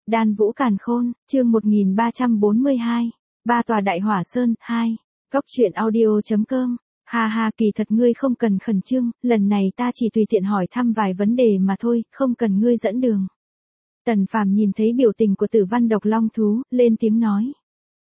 Đan Vũ Càn Khôn, chương 1342. Ba tòa Đại Hỏa Sơn, 2. Góc truyện audio.com. Ha ha, kỳ thật ngươi không cần khẩn trương, lần này ta chỉ tùy tiện hỏi thăm vài vấn đề mà thôi, không cần ngươi dẫn đường. Tần Phàm nhìn thấy biểu tình của Tử Văn Độc Long thú, lên tiếng nói.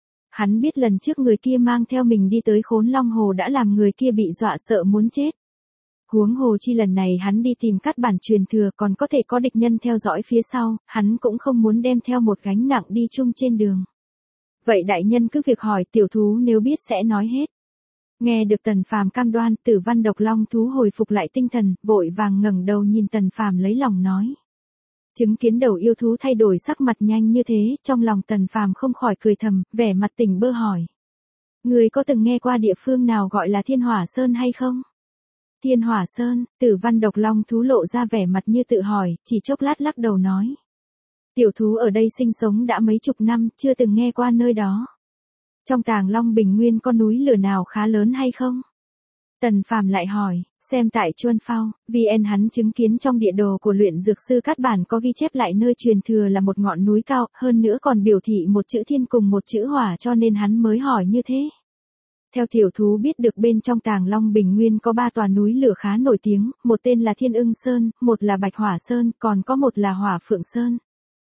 Hắn biết lần trước người kia mang theo mình đi tới Khốn Long Hồ đã làm người kia bị dọa sợ muốn chết. Huống hồ chi lần này hắn đi tìm cắt bản truyền thừa còn có thể có địch nhân theo dõi phía sau, hắn cũng không muốn đem theo một gánh nặng đi chung trên đường. Vậy đại nhân cứ việc hỏi, tiểu thú nếu biết sẽ nói hết. Nghe được Tần Phàm cam đoan, Tử Văn Độc Long thú hồi phục lại tinh thần, vội vàng ngẩng đầu nhìn Tần Phàm lấy lòng nói. Chứng kiến đầu yêu thú thay đổi sắc mặt nhanh như thế, trong lòng Tần Phàm không khỏi cười thầm, vẻ mặt tỉnh bơ hỏi. Người có từng nghe qua địa phương nào gọi là Thiên Hỏa Sơn hay không? Thiên Hỏa Sơn, Tử Văn Độc Long thú lộ ra vẻ mặt như tự hỏi, chỉ chốc lát lắc đầu nói. Tiểu thú ở đây sinh sống đã mấy chục năm, chưa từng nghe qua nơi đó. Trong Tàng Long Bình Nguyên có núi lửa nào khá lớn hay không? Tần Phàm lại hỏi, xem tại Chuân Phao, VN hắn chứng kiến trong địa đồ của luyện dược sư Cát Bản có ghi chép lại nơi truyền thừa là một ngọn núi cao, hơn nữa còn biểu thị một chữ thiên cùng một chữ hỏa cho nên hắn mới hỏi như thế. Theo tiểu thú biết được bên trong Tàng Long Bình Nguyên có 3 tòa núi lửa khá nổi tiếng, một tên là Thiên Ưng Sơn, một là Bạch Hỏa Sơn, còn có một là Hỏa Phượng Sơn.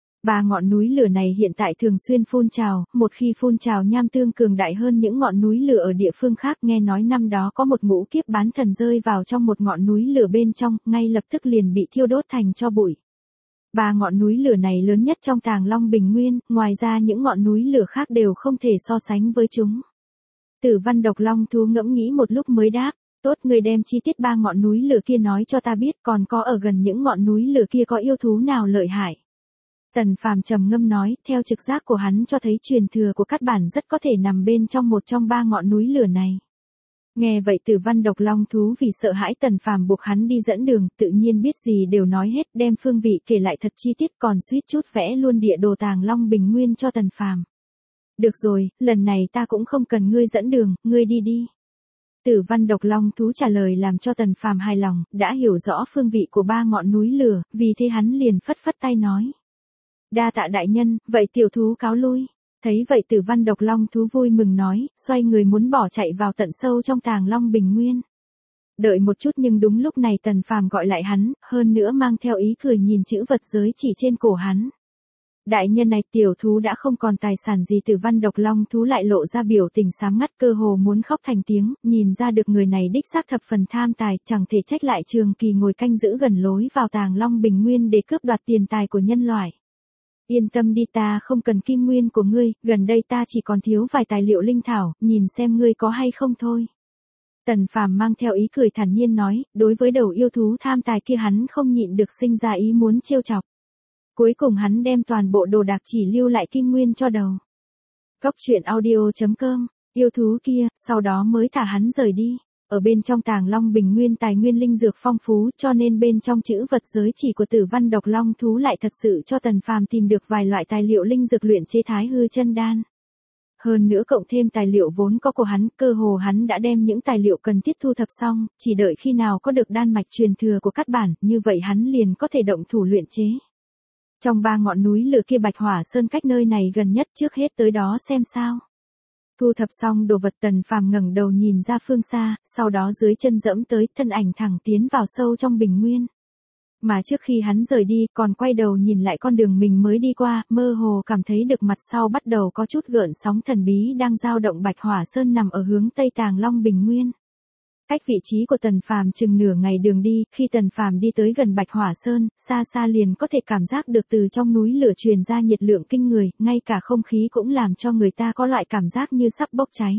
3 ngọn núi lửa này hiện tại thường xuyên phun trào, một khi phun trào nham tương cường đại hơn những ngọn núi lửa ở địa phương khác, nghe nói năm đó có một ngũ kiếp bán thần rơi vào trong một ngọn núi lửa bên trong, ngay lập tức liền bị thiêu đốt thành tro bụi. 3 ngọn núi lửa này lớn nhất trong Tàng Long Bình Nguyên, ngoài ra những ngọn núi lửa khác đều không thể so sánh với chúng. Tử Văn Độc Long thú ngẫm nghĩ một lúc mới đáp, tốt, người đem chi tiết 3 ngọn núi lửa kia nói cho ta biết, còn có ở gần những ngọn núi lửa kia có yêu thú nào lợi hại. Tần Phàm trầm ngâm nói, theo trực giác của hắn cho thấy truyền thừa của Cát Bản rất có thể nằm bên trong một trong 3 ngọn núi lửa này. Nghe vậy Tử Văn Độc Long thú vì sợ hãi Tần Phàm buộc hắn đi dẫn đường, tự nhiên biết gì đều nói hết, đem phương vị kể lại thật chi tiết, còn suýt chút vẽ luôn địa đồ Tàng Long Bình Nguyên cho Tần Phàm. Được rồi, lần này ta cũng không cần ngươi dẫn đường, ngươi đi đi. Tử Văn Độc Long thú trả lời làm cho Tần Phàm hài lòng, đã hiểu rõ phương vị của 3 ngọn núi lửa, vì thế hắn liền phất phất tay nói. Đa tạ đại nhân, vậy tiểu thú cáo lui. Thấy vậy Tử Văn Độc Long thú vui mừng nói, xoay người muốn bỏ chạy vào tận sâu trong Tàng Long Bình Nguyên. Đợi một chút, nhưng đúng lúc này Tần Phàm gọi lại hắn, hơn nữa mang theo ý cười nhìn chữ vật giới chỉ trên cổ hắn. Đại nhân này, tiểu thú đã không còn tài sản gì. Tử Văn Độc Long thú lại lộ ra biểu tình sáng ngắt, cơ hồ muốn khóc thành tiếng, nhìn ra được người này đích xác thập phần tham tài, chẳng thể trách lại trường kỳ ngồi canh giữ gần lối vào Tàng Long Bình Nguyên để cướp đoạt tiền tài của nhân loại. Yên tâm đi, ta không cần kim nguyên của ngươi, gần đây ta chỉ còn thiếu vài tài liệu linh thảo, nhìn xem ngươi có hay không thôi. Tần Phàm mang theo ý cười thản nhiên nói, đối với đầu yêu thú tham tài kia hắn không nhịn được sinh ra ý muốn trêu chọc. Cuối cùng hắn đem toàn bộ đồ đạc chỉ lưu lại kim nguyên cho đầu. Góc truyện audio.com, yêu thú kia, sau đó mới thả hắn rời đi. Ở bên trong Tàng Long Bình Nguyên tài nguyên linh dược phong phú, cho nên bên trong chữ vật giới chỉ của Tử Văn Độc Long thú lại thật sự cho Tần Phàm tìm được vài loại tài liệu linh dược luyện chế Thái Hư Chân Đan. Hơn nữa cộng thêm tài liệu vốn có của hắn, cơ hồ hắn đã đem những tài liệu cần thiết thu thập xong, chỉ đợi khi nào có được đan mạch truyền thừa của Cát Bản, như vậy hắn liền có thể động thủ luyện chế. Trong 3 ngọn núi lửa kia Bạch Hỏa Sơn cách nơi này gần nhất, trước hết tới đó xem sao. Thu thập xong đồ vật Tần Phàm ngẩng đầu nhìn ra phương xa, sau đó dưới chân dẫm tới, thân ảnh thẳng tiến vào sâu trong bình nguyên. Mà trước khi hắn rời đi, còn quay đầu nhìn lại con đường mình mới đi qua, mơ hồ cảm thấy được mặt sau bắt đầu có chút gợn sóng thần bí đang dao động. Bạch Hỏa Sơn nằm ở hướng tây Tàng Long Bình Nguyên. Cách vị trí của Tần Phàm chừng nửa ngày đường đi, khi Tần Phàm đi tới gần Bạch Hỏa Sơn, xa xa liền có thể cảm giác được từ trong núi lửa truyền ra nhiệt lượng kinh người, ngay cả không khí cũng làm cho người ta có loại cảm giác như sắp bốc cháy.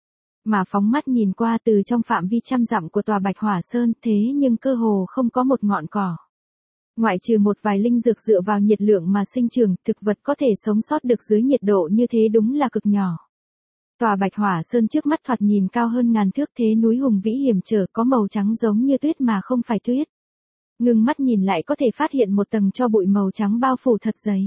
Mà phóng mắt nhìn qua, từ trong phạm vi trăm dặm của tòa Bạch Hỏa Sơn, thế nhưng cơ hồ không có một ngọn cỏ. Ngoại trừ một vài linh dược dựa vào nhiệt lượng mà sinh trưởng, thực vật có thể sống sót được dưới nhiệt độ như thế đúng là cực nhỏ. Tòa Bạch Hỏa Sơn trước mắt thoạt nhìn cao hơn ngàn thước, thế núi hùng vĩ hiểm trở, có màu trắng giống như tuyết mà không phải tuyết. Ngưng mắt nhìn lại có thể phát hiện một tầng tro bụi màu trắng bao phủ thật dày.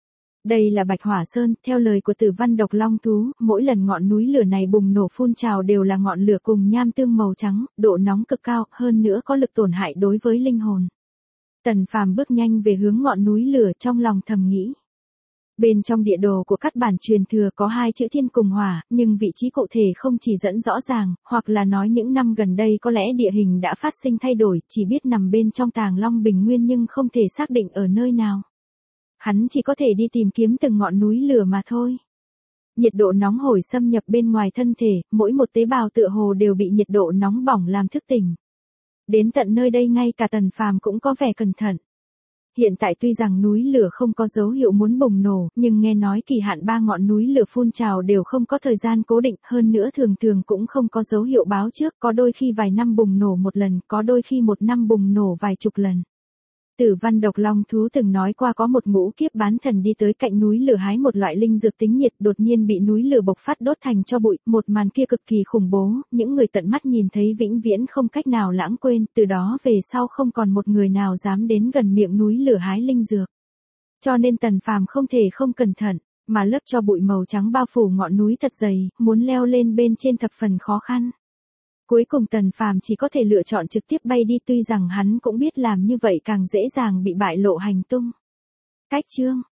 Đây là Bạch Hỏa Sơn, theo lời của Tử Văn Độc Long thú, mỗi lần ngọn núi lửa này bùng nổ phun trào đều là ngọn lửa cùng nham tương màu trắng, độ nóng cực cao, hơn nữa có lực tổn hại đối với linh hồn. Tần Phàm bước nhanh về hướng ngọn núi lửa, trong lòng thầm nghĩ. Bên trong địa đồ của các bản truyền thừa có hai chữ thiên cùng hỏa, nhưng vị trí cụ thể không chỉ dẫn rõ ràng, hoặc là nói những năm gần đây có lẽ địa hình đã phát sinh thay đổi, chỉ biết nằm bên trong Tàng Long Bình Nguyên nhưng không thể xác định ở nơi nào. Hắn chỉ có thể đi tìm kiếm từng ngọn núi lửa mà thôi. Nhiệt độ nóng hổi xâm nhập bên ngoài thân thể, mỗi một tế bào tựa hồ đều bị nhiệt độ nóng bỏng làm thức tỉnh. Đến tận nơi đây ngay cả Tần Phàm cũng có vẻ cẩn thận. Hiện tại tuy rằng núi lửa không có dấu hiệu muốn bùng nổ, nhưng nghe nói kỳ hạn 3 ngọn núi lửa phun trào đều không có thời gian cố định, hơn nữa thường thường cũng không có dấu hiệu báo trước, có đôi khi vài năm bùng nổ một lần, có đôi khi một năm bùng nổ vài chục lần. Tử Văn Độc Long Thú từng nói qua có một ngũ kiếp bán thần đi tới cạnh núi lửa hái một loại linh dược tính nhiệt, đột nhiên bị núi lửa bộc phát đốt thành tro bụi, một màn kia cực kỳ khủng bố, những người tận mắt nhìn thấy vĩnh viễn không cách nào lãng quên, từ đó về sau không còn một người nào dám đến gần miệng núi lửa hái linh dược. Cho nên Tần Phàm không thể không cẩn thận, mà lớp tro bụi màu trắng bao phủ ngọn núi thật dày, muốn leo lên bên trên thập phần khó khăn. Cuối cùng Tần Phàm chỉ có thể lựa chọn trực tiếp bay đi, tuy rằng hắn cũng biết làm như vậy càng dễ dàng bị bại lộ hành tung. Cách chương